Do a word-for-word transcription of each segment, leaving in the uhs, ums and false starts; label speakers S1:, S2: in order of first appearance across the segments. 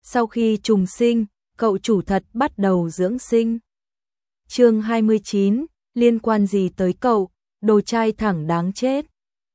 S1: Sau khi trùng sinh, cậu chủ thật bắt đầu dưỡng sinh. Chương hai mươi chín, liên quan gì tới cậu, đồ trai thẳng đáng chết.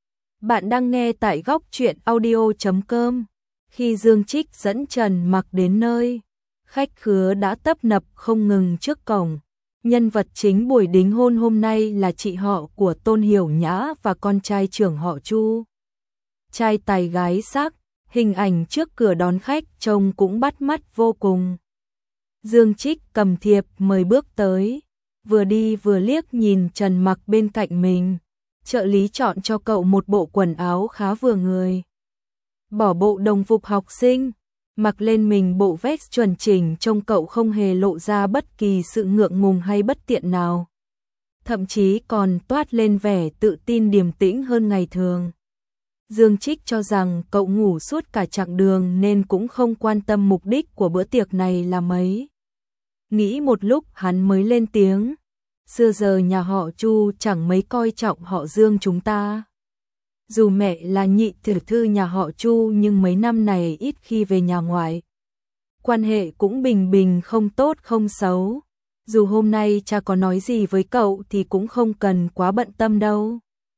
S1: Bạn đang nghe tại góc truyện audio chấm com. Khi Dương Trích dẫn Trần Mặc đến nơi, khách khứa đã tấp nập không ngừng trước cổng. Nhân vật chính buổi đính hôn hôm nay là chị họ của Tôn Hiểu Nhã và con trai trưởng họ Chu. Trai tài gái sắc, hình ảnh trước cửa đón khách trông cũng bắt mắt vô cùng. Dương Trích cầm thiệp mời bước tới, vừa đi vừa liếc nhìn Trần Mặc bên cạnh mình. Trợ lý chọn cho cậu một bộ quần áo khá vừa người. Bỏ bộ đồng phục học sinh, mặc lên mình bộ vest chuẩn chỉnh, trông cậu không hề lộ ra bất kỳ sự ngượng ngùng hay bất tiện nào. Thậm chí còn toát lên vẻ tự tin điềm tĩnh hơn ngày thường. Dương Trích cho rằng cậu ngủ suốt cả chặng đường nên cũng không quan tâm mục đích của bữa tiệc này là mấy. Nghĩ một lúc hắn mới lên tiếng. Xưa giờ nhà họ Chu chẳng mấy coi trọng họ Dương chúng ta. Dù mẹ là nhị tiểu thư nhà họ Chu nhưng mấy năm này ít khi về nhà ngoại. Quan hệ cũng bình bình, không tốt không xấu. Dù hôm nay cha có nói gì với cậu thì cũng không cần quá bận tâm đâu.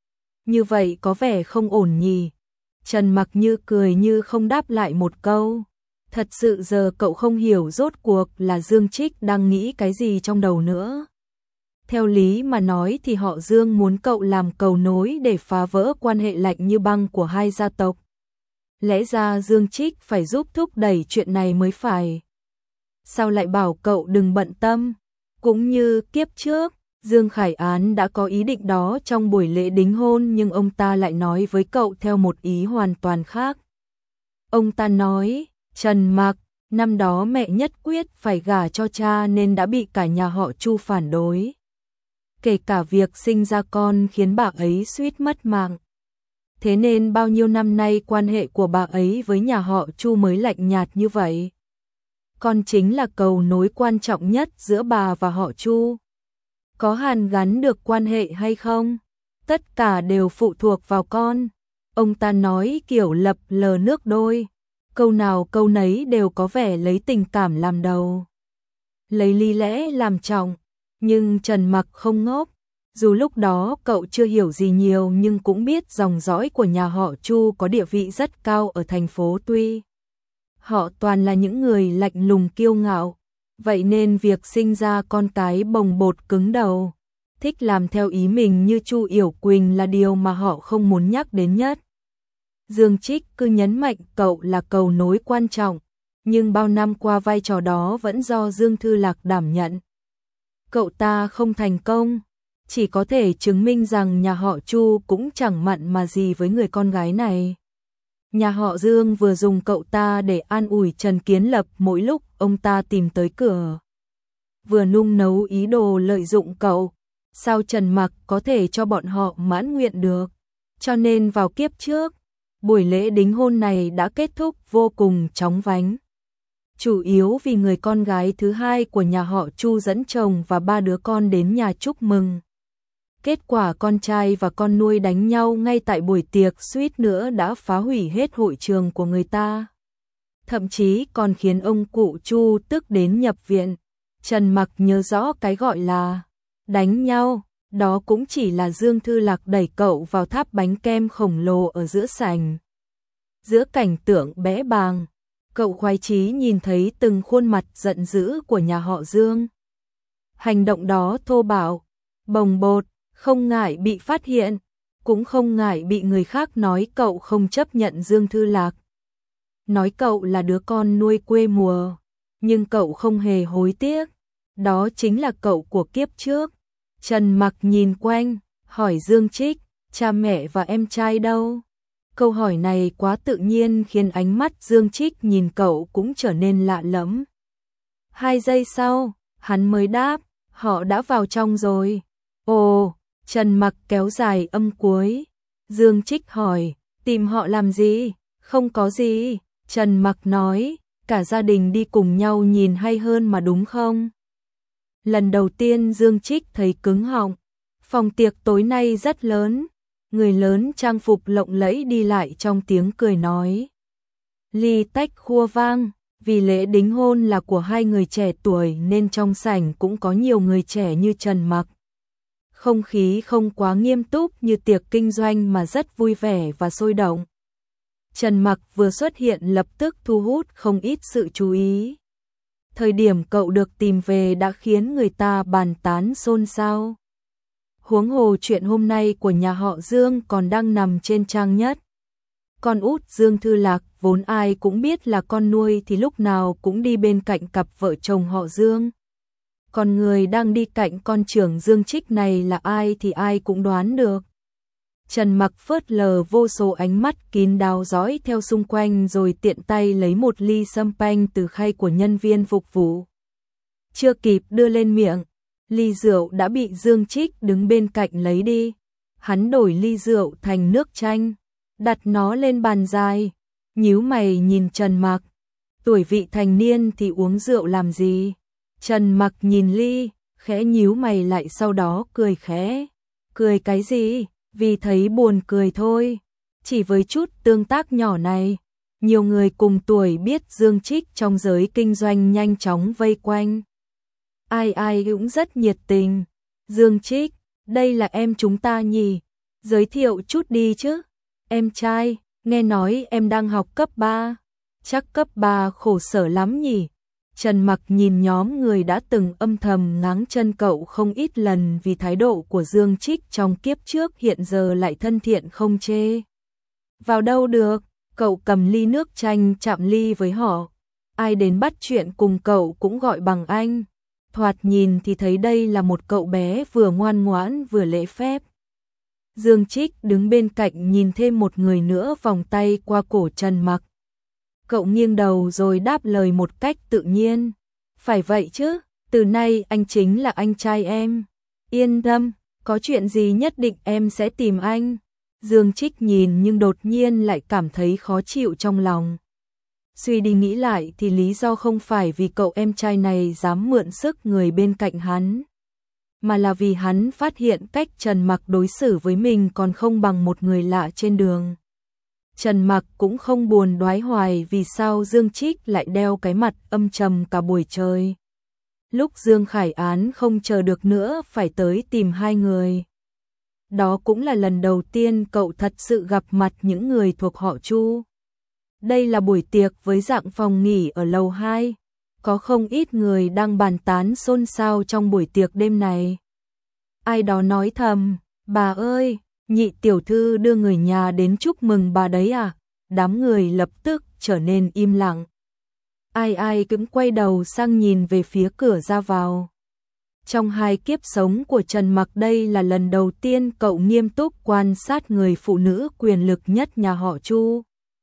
S1: Như vậy có vẻ không ổn nhỉ. Trần Mặc như cười như không đáp lại một câu. Thật sự giờ cậu không hiểu rốt cuộc là Dương Trích đang nghĩ cái gì trong đầu nữa. Theo lý mà nói thì họ Dương muốn cậu làm cầu nối để phá vỡ quan hệ lạnh như băng của hai gia tộc. Lẽ ra Dương Trích phải giúp thúc đẩy chuyện này mới phải. Sao lại bảo cậu đừng bận tâm? Cũng như kiếp trước, Dương Khải Án đã có ý định đó trong buổi lễ đính hôn nhưng ông ta lại nói với cậu theo một ý hoàn toàn khác. Ông ta nói, Trần Mặc, năm đó mẹ nhất quyết phải gả cho cha nên đã bị cả nhà họ Chu phản đối. Kể cả việc sinh ra con khiến bà ấy suýt mất mạng. Thế nên bao nhiêu năm nay quan hệ của bà ấy với nhà họ Chu mới lạnh nhạt như vậy. Con chính là cầu nối quan trọng nhất giữa bà và họ Chu. Có hàn gắn được quan hệ hay không? Tất cả đều phụ thuộc vào con. Ông ta nói kiểu lập lờ nước đôi. Câu nào câu nấy đều có vẻ lấy tình cảm làm đầu. Lấy lý lẽ làm trọng. Nhưng Trần Mặc không ngốc. Dù lúc đó cậu chưa hiểu gì nhiều nhưng cũng biết dòng dõi của nhà họ Chu có địa vị rất cao ở thành phố tuy. Họ toàn là những người lạnh lùng kiêu ngạo. Vậy nên việc sinh ra con cái bồng bột cứng đầu, thích làm theo ý mình như Chu Yểu Quỳnh là điều mà họ không muốn nhắc đến nhất. Dương Trích cứ nhấn mạnh cậu là cầu nối quan trọng, nhưng bao năm qua vai trò đó vẫn do Dương Thư Lạc đảm nhận. Cậu ta không thành công, chỉ có thể chứng minh rằng nhà họ Chu cũng chẳng mặn mà gì với người con gái này. Nhà họ Dương vừa dùng cậu ta để an ủi Trần Kiến Lập mỗi lúc ông ta tìm tới cửa. Vừa nung nấu ý đồ lợi dụng cậu, sao Trần Mặc có thể cho bọn họ mãn nguyện được. Cho nên vào kiếp trước, buổi lễ đính hôn này đã kết thúc vô cùng chóng vánh. Chủ yếu vì người con gái thứ hai của nhà họ Chu dẫn chồng và ba đứa con đến nhà chúc mừng. Kết quả con trai và con nuôi đánh nhau ngay tại buổi tiệc suýt nữa đã phá hủy hết hội trường của người ta. Thậm chí còn khiến ông cụ Chu tức đến nhập viện. Trần Mặc nhớ rõ cái gọi là đánh nhau, đó cũng chỉ là Dương Thư Lạc đẩy cậu vào tháp bánh kem khổng lồ ở giữa sảnh. Giữa cảnh tượng bẽ bàng, cậu khoái chí nhìn thấy từng khuôn mặt giận dữ của nhà họ Dương. Hành động đó thô bạo, bồng bột, không ngại bị phát hiện, cũng không ngại bị người khác nói cậu không chấp nhận Dương Thư Lạc. Nói cậu là đứa con nuôi quê mùa, nhưng cậu không hề hối tiếc. Đó chính là cậu của kiếp trước. Trần Mặc nhìn quanh, hỏi Dương Trích, cha mẹ và em trai đâu? Câu hỏi này quá tự nhiên khiến ánh mắt Dương Trích nhìn cậu cũng trở nên lạ lẫm. Hai giây sau, hắn mới đáp, họ đã vào trong rồi. Ồ, Trần Mặc kéo dài âm cuối. Dương Trích hỏi, tìm họ làm gì? Không có gì. Trần Mặc nói, cả gia đình đi cùng nhau nhìn hay hơn mà đúng không? Lần đầu tiên Dương Trích thấy cứng họng. Phòng tiệc tối nay rất lớn. Người lớn trang phục lộng lẫy đi lại trong tiếng cười nói. Ly tách khua vang, Vì lễ đính hôn là của hai người trẻ tuổi nên trong sảnh cũng có nhiều người trẻ như Trần Mặc. Không khí không quá nghiêm túc như tiệc kinh doanh mà rất vui vẻ và sôi động. Trần Mặc vừa xuất hiện lập tức thu hút không ít sự chú ý. Thời điểm cậu được tìm về đã khiến người ta bàn tán xôn xao. Huống hồ chuyện hôm nay của nhà họ Dương còn đang nằm trên trang nhất. Con út Dương Thư Lạc vốn ai cũng biết là con nuôi thì lúc nào cũng đi bên cạnh cặp vợ chồng họ Dương. Còn người đang đi cạnh con trưởng Dương Trích này là ai thì ai cũng đoán được. Trần Mặc phớt lờ vô số ánh mắt kín đáo dõi theo xung quanh rồi tiện tay lấy một ly champagne từ khay của nhân viên phục vụ. Chưa kịp đưa lên miệng, ly rượu đã bị Dương Trích đứng bên cạnh lấy đi. Hắn đổi ly rượu thành nước chanh, đặt nó lên bàn dài, nhíu mày nhìn Trần Mặc. Tuổi vị thành niên thì uống rượu làm gì? Trần Mặc nhìn ly, khẽ nhíu mày lại sau đó cười khẽ. Cười cái gì? Vì thấy buồn cười thôi. Chỉ với chút tương tác nhỏ này, nhiều người cùng tuổi biết Dương Trích trong giới kinh doanh nhanh chóng vây quanh. Ai ai cũng rất nhiệt tình. Dương Trích, đây là em chúng ta nhỉ? Giới thiệu chút đi chứ. Em trai, nghe nói em đang học cấp ba. Chắc cấp ba khổ sở lắm nhỉ? Trần Mặc nhìn nhóm người đã từng âm thầm ngáng chân cậu không ít lần vì thái độ của Dương Trích trong kiếp trước hiện giờ lại thân thiện không chê. Vào đâu được, cậu cầm ly nước chanh chạm ly với họ. Ai đến bắt chuyện cùng cậu cũng gọi bằng anh. Thoạt nhìn thì thấy đây là một cậu bé vừa ngoan ngoãn vừa lễ phép. Dương Trích đứng bên cạnh nhìn thêm một người nữa vòng tay qua cổ Trần Mặc. Cậu nghiêng đầu rồi đáp lời một cách tự nhiên. Phải vậy chứ, từ nay anh chính là anh trai em. Yên tâm, có chuyện gì nhất định em sẽ tìm anh. Dương Trích nhìn nhưng đột nhiên lại cảm thấy khó chịu trong lòng. Suy đi nghĩ lại thì lý do không phải vì cậu em trai này dám mượn sức người bên cạnh hắn, mà là vì hắn phát hiện cách Trần Mặc đối xử với mình còn không bằng một người lạ trên đường. Trần Mặc cũng không buồn đoái hoài vì sao Dương Trích lại đeo cái mặt âm trầm cả buổi trời. Lúc Dương Khải Án không chờ được nữa phải tới tìm hai người. Đó cũng là lần đầu tiên cậu thật sự gặp mặt những người thuộc họ Chu. Đây là buổi tiệc với dạng phòng nghỉ ở lầu hai. Có không ít người đang bàn tán xôn xao trong buổi tiệc đêm này. Ai đó nói thầm, bà ơi, nhị tiểu thư đưa người nhà đến chúc mừng bà đấy à? Đám người lập tức trở nên im lặng. Ai ai cũng quay đầu sang nhìn về phía cửa ra vào. Trong hai kiếp sống của Trần Mặc đây là lần đầu tiên cậu nghiêm túc quan sát người phụ nữ quyền lực nhất nhà họ Chu.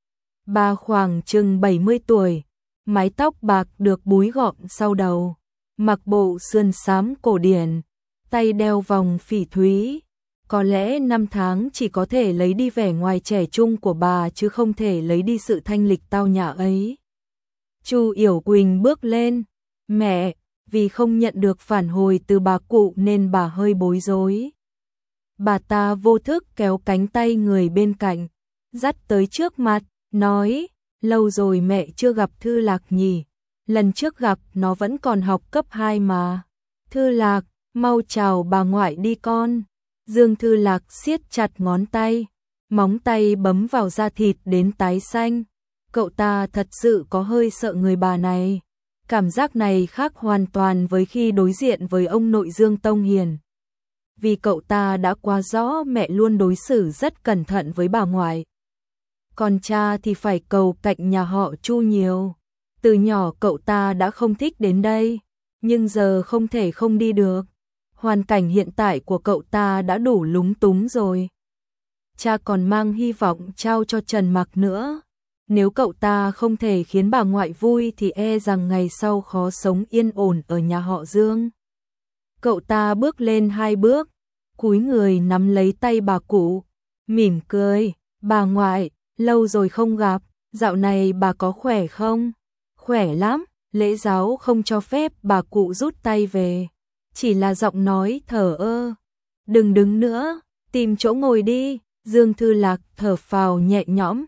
S1: Bà khoảng chừng bảy mươi tuổi, mái tóc bạc được búi gọn sau đầu, mặc bộ sườn xám cổ điển, tay đeo vòng phỉ thúy. Có lẽ năm tháng chỉ có thể lấy đi vẻ ngoài trẻ trung của bà chứ không thể lấy đi sự thanh lịch tao nhã ấy. Chu Yểu Quỳnh bước lên, mẹ, vì không nhận được phản hồi từ bà cụ nên bà hơi bối rối. Bà ta vô thức kéo cánh tay người bên cạnh, dắt tới trước mặt, nói, lâu rồi mẹ chưa gặp Thư Lạc nhỉ, lần trước gặp nó vẫn còn học cấp hai mà. Thư Lạc, mau chào bà ngoại đi con. Dương Thư Lạc siết chặt ngón tay, móng tay bấm vào da thịt đến tái xanh. Cậu ta thật sự có hơi sợ người bà này. Cảm giác này khác hoàn toàn với khi đối diện với ông nội Dương Tông Hiền. Vì cậu ta đã quá rõ mẹ luôn đối xử rất cẩn thận với bà ngoại. Còn cha thì phải cầu cạnh nhà họ Chu nhiều. Từ nhỏ cậu ta đã không thích đến đây, nhưng giờ không thể không đi được. Hoàn cảnh hiện tại của cậu ta đã đủ lúng túng rồi. Cha còn mang hy vọng trao cho Trần Mặc nữa. Nếu cậu ta không thể khiến bà ngoại vui thì e rằng ngày sau khó sống yên ổn ở nhà họ Dương. Cậu ta bước lên hai bước, cúi người nắm lấy tay bà cụ, mỉm cười, bà ngoại, lâu rồi không gặp, dạo này bà có khỏe không? Khỏe lắm, lễ giáo không cho phép bà cụ rút tay về. Chỉ là giọng nói thở ơ. Đừng đứng nữa, tìm chỗ ngồi đi. Dương Thư Lạc thở phào nhẹ nhõm.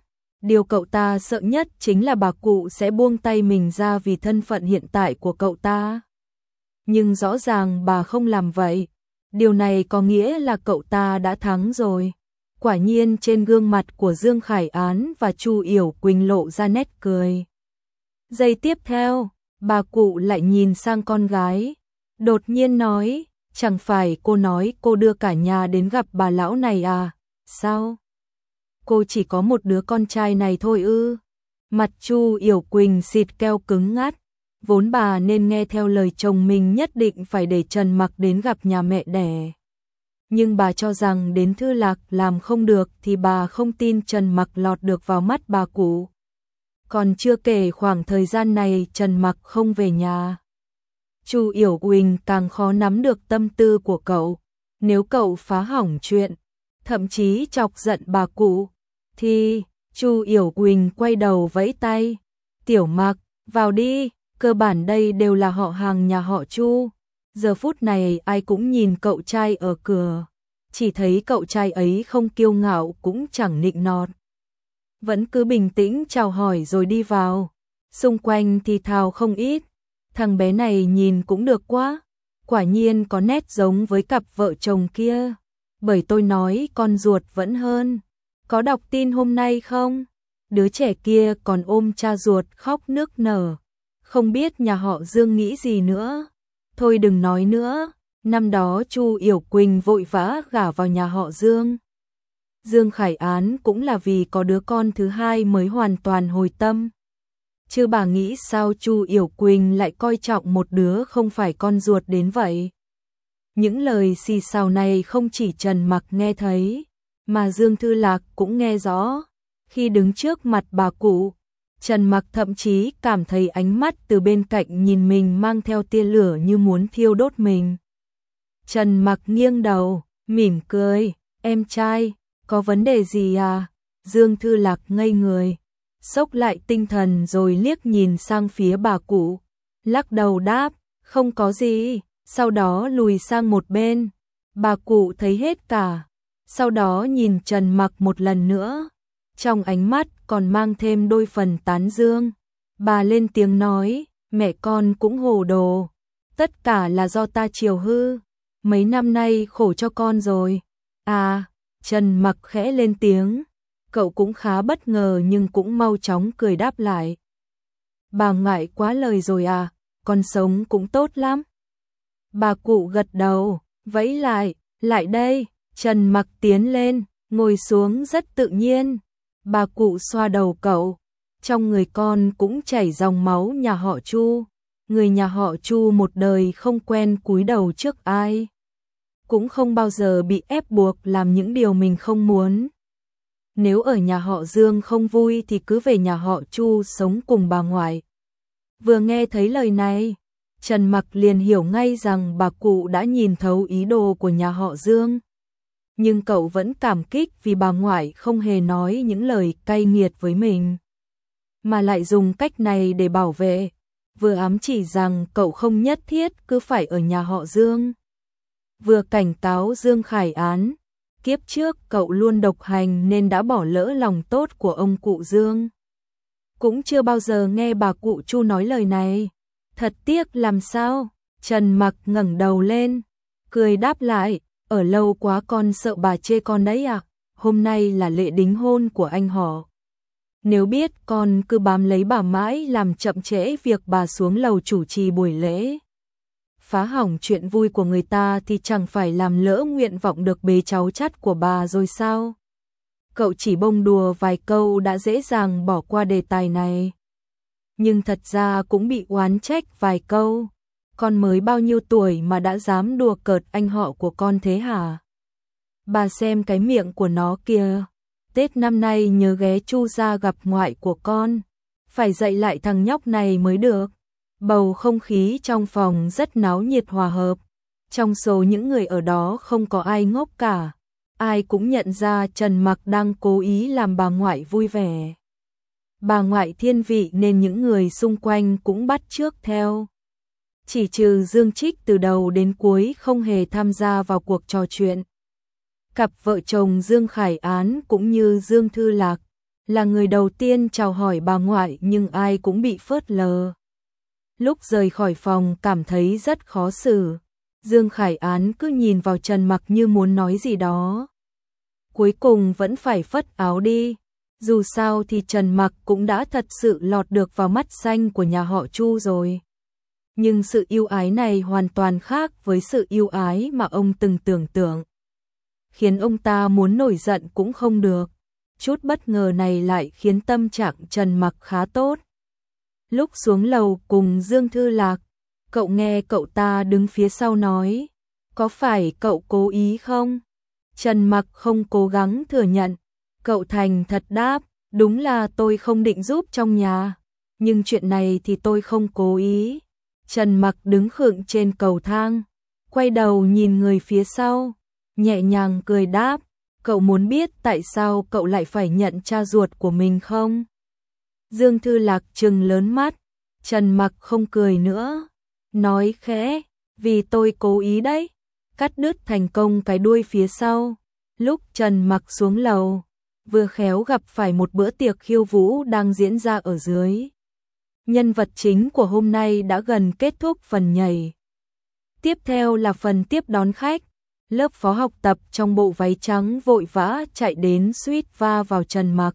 S1: Điều cậu ta sợ nhất chính là bà cụ sẽ buông tay mình ra vì thân phận hiện tại của cậu ta. Nhưng rõ ràng bà không làm vậy. Điều này có nghĩa là cậu ta đã thắng rồi. Quả nhiên trên gương mặt của Dương Khải Án và Chu Yểu Quỳnh lộ ra nét cười. Giây tiếp theo, bà cụ lại nhìn sang con gái, đột nhiên nói, chẳng phải cô nói cô đưa cả nhà đến gặp bà lão này à, sao? Cô chỉ có một đứa con trai này thôi ư? Mặt Chu Yểu Quỳnh xịt keo cứng ngắt, vốn bà nên nghe theo lời chồng mình nhất định phải để Trần Mặc đến gặp nhà mẹ đẻ. Nhưng bà cho rằng đến Thư Lạc làm không được thì bà không tin Trần Mặc lọt được vào mắt bà cụ. Còn chưa kể khoảng thời gian này Trần Mặc không về nhà. Chu Yểu Quỳnh càng khó nắm được tâm tư của cậu. Nếu cậu phá hỏng chuyện, thậm chí chọc giận bà cụ, thì Chu Yểu Quỳnh quay đầu vẫy tay. Tiểu Mặc, vào đi, cơ bản đây đều là họ hàng nhà họ Chu. Giờ phút này ai cũng nhìn cậu trai ở cửa, chỉ thấy cậu trai ấy không kiêu ngạo cũng chẳng nịnh nọt. Vẫn cứ bình tĩnh chào hỏi rồi đi vào. Xung quanh thì thào không ít. Thằng bé này nhìn cũng được quá. Quả nhiên có nét giống với cặp vợ chồng kia. Bởi tôi nói con ruột vẫn hơn. Có đọc tin hôm nay không? Đứa trẻ kia còn ôm cha ruột khóc nức nở. Không biết nhà họ Dương nghĩ gì nữa. Thôi đừng nói nữa. Năm đó Chu Yểu Quỳnh vội vã gả vào nhà họ Dương. Dương Khải Án cũng là vì có đứa con thứ hai mới hoàn toàn hồi tâm. Chứ bà nghĩ sao Chu Yểu Quỳnh lại coi trọng một đứa không phải con ruột đến vậy. Những lời xì xào này không chỉ Trần Mặc nghe thấy, mà Dương Thư Lạc cũng nghe rõ. Khi đứng trước mặt bà cụ, Trần Mặc thậm chí cảm thấy ánh mắt từ bên cạnh nhìn mình mang theo tia lửa như muốn thiêu đốt mình. Trần Mặc nghiêng đầu, mỉm cười, em trai, có vấn đề gì à? Dương Thư Lạc ngây người, xốc lại tinh thần rồi liếc nhìn sang phía bà cụ, lắc đầu đáp, không có gì, sau đó lùi sang một bên. Bà cụ thấy hết cả, sau đó nhìn Trần Mặc một lần nữa, trong ánh mắt còn mang thêm đôi phần tán dương. Bà lên tiếng nói, mẹ con cũng hồ đồ, tất cả là do ta chiều hư, mấy năm nay khổ cho con rồi. À, Trần Mặc khẽ lên tiếng, cậu cũng khá bất ngờ nhưng cũng mau chóng cười đáp lại. Bà ngại quá lời rồi à, con sống cũng tốt lắm. Bà cụ gật đầu, vẫy lại, lại đây. Trần Mặc tiến lên, ngồi xuống rất tự nhiên. Bà cụ xoa đầu cậu, trong người con cũng chảy dòng máu nhà họ Chu. Người nhà họ Chu một đời không quen cúi đầu trước ai, cũng không bao giờ bị ép buộc làm những điều mình không muốn. Nếu ở nhà họ Dương không vui thì cứ về nhà họ Chu sống cùng bà ngoại. Vừa nghe thấy lời này, Trần Mặc liền hiểu ngay rằng bà cụ đã nhìn thấu ý đồ của nhà họ Dương. Nhưng cậu vẫn cảm kích vì bà ngoại không hề nói những lời cay nghiệt với mình, mà lại dùng cách này để bảo vệ, vừa ám chỉ rằng cậu không nhất thiết cứ phải ở nhà họ Dương, vừa cảnh cáo Dương Khải Án, kiếp trước cậu luôn độc hành nên đã bỏ lỡ lòng tốt của ông cụ Dương. Cũng chưa bao giờ nghe bà cụ Chu nói lời này, thật tiếc làm sao. Trần Mặc ngẩng đầu lên, cười đáp lại, ở lâu quá con sợ bà chê con đấy à, hôm nay là lễ đính hôn của anh họ. Nếu biết con cứ bám lấy bà mãi làm chậm trễ việc bà xuống lầu chủ trì buổi lễ, phá hỏng chuyện vui của người ta thì chẳng phải làm lỡ nguyện vọng được bế cháu chắt của bà rồi sao? Cậu chỉ bông đùa vài câu đã dễ dàng bỏ qua đề tài này. Nhưng thật ra cũng bị oán trách vài câu. Con mới bao nhiêu tuổi mà đã dám đùa cợt anh họ của con thế hả? Bà xem cái miệng của nó kìa. Tết năm nay nhớ ghé Chu ra gặp ngoại của con. Phải dạy lại thằng nhóc này mới được. Bầu không khí trong phòng rất náo nhiệt hòa hợp. Trong số những người ở đó không có ai ngốc cả. Ai cũng nhận ra Trần Mặc đang cố ý làm bà ngoại vui vẻ. Bà ngoại thiên vị nên những người xung quanh cũng bắt chước theo. Chỉ trừ Dương Trích từ đầu đến cuối không hề tham gia vào cuộc trò chuyện. Cặp vợ chồng Dương Khải Án cũng như Dương Thư Lạc là người đầu tiên chào hỏi bà ngoại nhưng ai cũng bị phớt lờ. Lúc rời khỏi phòng cảm thấy rất khó xử. Dương Khải Án cứ nhìn vào Trần Mặc như muốn nói gì đó. Cuối cùng vẫn phải phất áo đi. Dù sao thì Trần Mặc cũng đã thật sự lọt được vào mắt xanh của nhà họ Chu rồi. Nhưng sự yêu ái này hoàn toàn khác với sự yêu ái mà ông từng tưởng tượng. Khiến ông ta muốn nổi giận cũng không được. Chút bất ngờ này lại khiến tâm trạng Trần Mặc khá tốt. Lúc xuống lầu cùng Dương Thư Lạc, cậu nghe cậu ta đứng phía sau nói, có phải cậu cố ý không? Trần Mặc không cố gắng thừa nhận, cậu thành thật đáp, đúng là tôi không định giúp trong nhà, nhưng chuyện này thì tôi không cố ý. Trần Mặc đứng khựng trên cầu thang, quay đầu nhìn người phía sau, nhẹ nhàng cười đáp, cậu muốn biết tại sao cậu lại phải nhận cha ruột của mình không? Dương Thư Lạc trừng lớn mắt, Trần Mặc không cười nữa, nói khẽ, vì tôi cố ý đấy, cắt đứt thành công cái đuôi phía sau. Lúc Trần Mặc xuống lầu, vừa khéo gặp phải một bữa tiệc khiêu vũ đang diễn ra ở dưới. Nhân vật chính của hôm nay đã gần kết thúc phần nhảy. Tiếp theo là phần tiếp đón khách. Lớp phó học tập trong bộ váy trắng vội vã chạy đến suýt va vào Trần Mặc.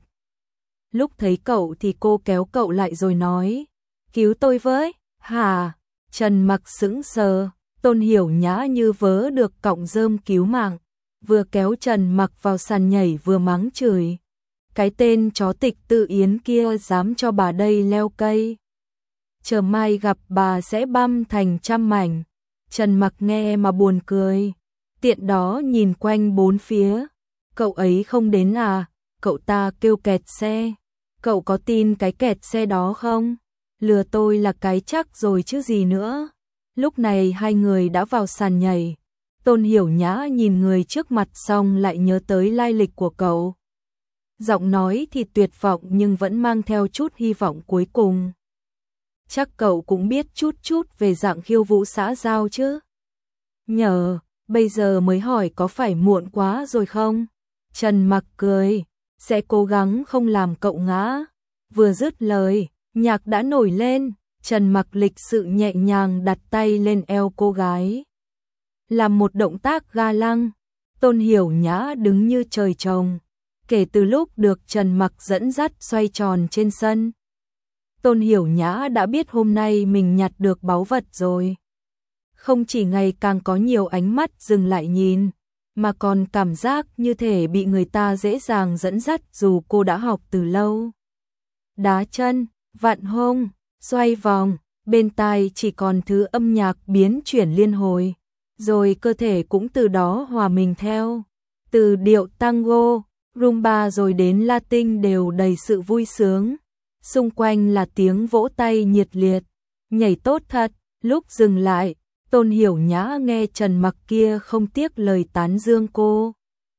S1: Lúc thấy cậu thì cô kéo cậu lại rồi nói, cứu tôi với. Hả? Trần Mặc sững sờ, Tôn Hiểu Nhã như vớ được cọng rơm cứu mạng, vừa kéo Trần Mặc vào sàn nhảy vừa mắng chửi. Cái tên chó Tịch Tự Yến kia dám cho bà đây leo cây. Chờ mai gặp bà sẽ băm thành trăm mảnh. Trần Mặc nghe mà buồn cười. Tiện đó nhìn quanh bốn phía. Cậu ấy không đến à? Cậu ta kêu kẹt xe. Cậu có tin cái kẹt xe đó không? Lừa tôi là cái chắc rồi chứ gì nữa. Lúc này hai người đã vào sàn nhảy. Tôn Hiểu Nhã nhìn người trước mặt xong lại nhớ tới lai lịch của cậu. Giọng nói thì tuyệt vọng nhưng vẫn mang theo chút hy vọng cuối cùng. Chắc cậu cũng biết chút chút về dạng khiêu vũ xã giao chứ? Nhờ, bây giờ mới hỏi có phải muộn quá rồi không? Trần Mặc cười, sẽ cố gắng không làm cậu ngã. Vừa dứt lời, nhạc đã nổi lên, Trần Mặc lịch sự nhẹ nhàng đặt tay lên eo cô gái. Làm một động tác ga lăng, Tôn Hiểu Nhã đứng như trời trồng. Kể từ lúc được Trần Mặc dẫn dắt xoay tròn trên sân, Tôn Hiểu Nhã đã biết hôm nay mình nhặt được báu vật rồi. Không chỉ ngày càng có nhiều ánh mắt dừng lại nhìn, mà còn cảm giác như thể bị người ta dễ dàng dẫn dắt dù cô đã học từ lâu. Đá chân, vặn hông, xoay vòng, bên tai chỉ còn thứ âm nhạc biến chuyển liên hồi, rồi cơ thể cũng từ đó hòa mình theo. Từ điệu tango, rumba rồi đến Latin đều đầy sự vui sướng. Xung quanh là tiếng vỗ tay nhiệt liệt, nhảy tốt thật. Lúc dừng lại, Tôn Hiểu Nhã nghe Trần Mặc kia không tiếc lời tán dương cô.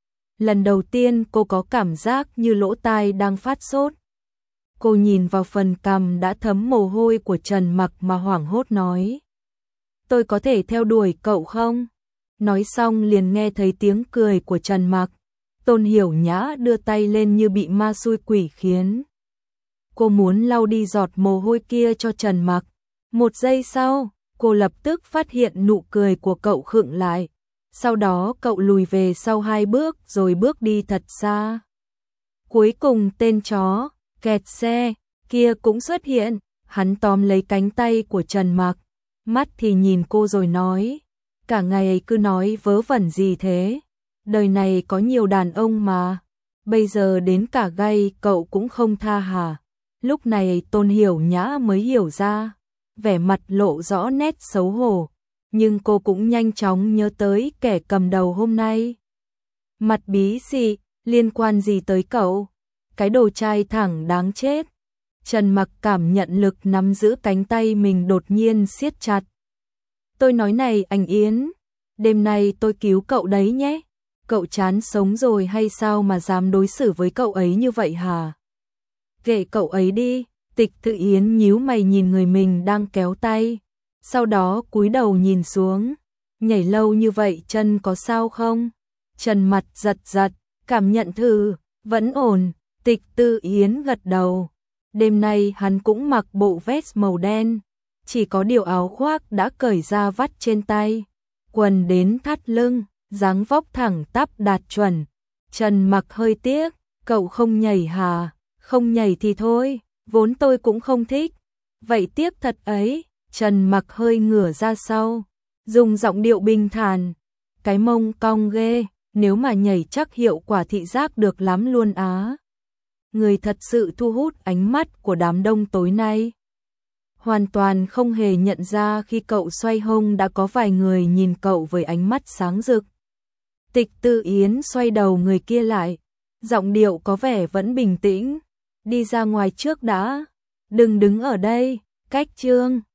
S1: Lần đầu tiên cô có cảm giác như lỗ tai đang phát sốt. Cô nhìn vào phần cằm đã thấm mồ hôi của Trần Mặc mà hoảng hốt nói, tôi có thể theo đuổi cậu không? Nói xong liền nghe thấy tiếng cười của Trần Mặc. Tôn Hiểu Nhã đưa tay lên như bị ma xui quỷ khiến. Cô muốn lau đi giọt mồ hôi kia cho Trần Mặc. Một giây sau, cô lập tức phát hiện nụ cười của cậu khựng lại. Sau đó cậu lùi về sau hai bước rồi bước đi thật xa. Cuối cùng tên chó, kẹt xe, kia cũng xuất hiện. Hắn tóm lấy cánh tay của Trần Mặc. Mắt thì nhìn cô rồi nói, cả ngày cứ nói vớ vẩn gì thế? Đời này có nhiều đàn ông mà. Bây giờ đến cả gay cậu cũng không tha hả? Lúc này Tôn Hiểu Nhã mới hiểu ra, vẻ mặt lộ rõ nét xấu hổ, nhưng cô cũng nhanh chóng nhớ tới kẻ cầm đầu hôm nay. Mặt bí xị, liên quan gì tới cậu? Cái đồ trai thẳng đáng chết. Trần Mặc cảm nhận lực nắm giữ cánh tay mình đột nhiên siết chặt. Tôi nói này anh Yến, đêm nay tôi cứu cậu đấy nhé. Cậu chán sống rồi hay sao mà dám đối xử với cậu ấy như vậy hả? Kệ cậu ấy đi. Tịch Tự Yến nhíu mày nhìn người mình đang kéo tay, sau đó cúi đầu nhìn xuống. Nhảy lâu như vậy chân có sao không? Trần mặt giật giật, cảm nhận thử, vẫn ổn. Tịch Tư Yến gật đầu. Đêm nay hắn cũng mặc bộ vest màu đen, chỉ có điều áo khoác đã cởi ra vắt trên tay, quần đến thắt lưng, dáng vóc thẳng tắp đạt chuẩn. Trần Mặc hơi tiếc, cậu không nhảy hả? Không nhảy thì thôi, vốn tôi cũng không thích. Vậy tiếc thật ấy. Trần Mặc hơi ngửa ra sau, dùng giọng điệu bình thản. Cái mông cong ghê, nếu mà nhảy chắc hiệu quả thị giác được lắm luôn á. Người thật sự thu hút ánh mắt của đám đông tối nay. Hoàn toàn không hề nhận ra khi cậu xoay hông đã có vài người nhìn cậu với ánh mắt sáng rực. Tịch Tư Yến xoay đầu người kia lại, giọng điệu có vẻ vẫn bình tĩnh. Đi ra ngoài trước đã, đừng đứng ở đây, cách Trương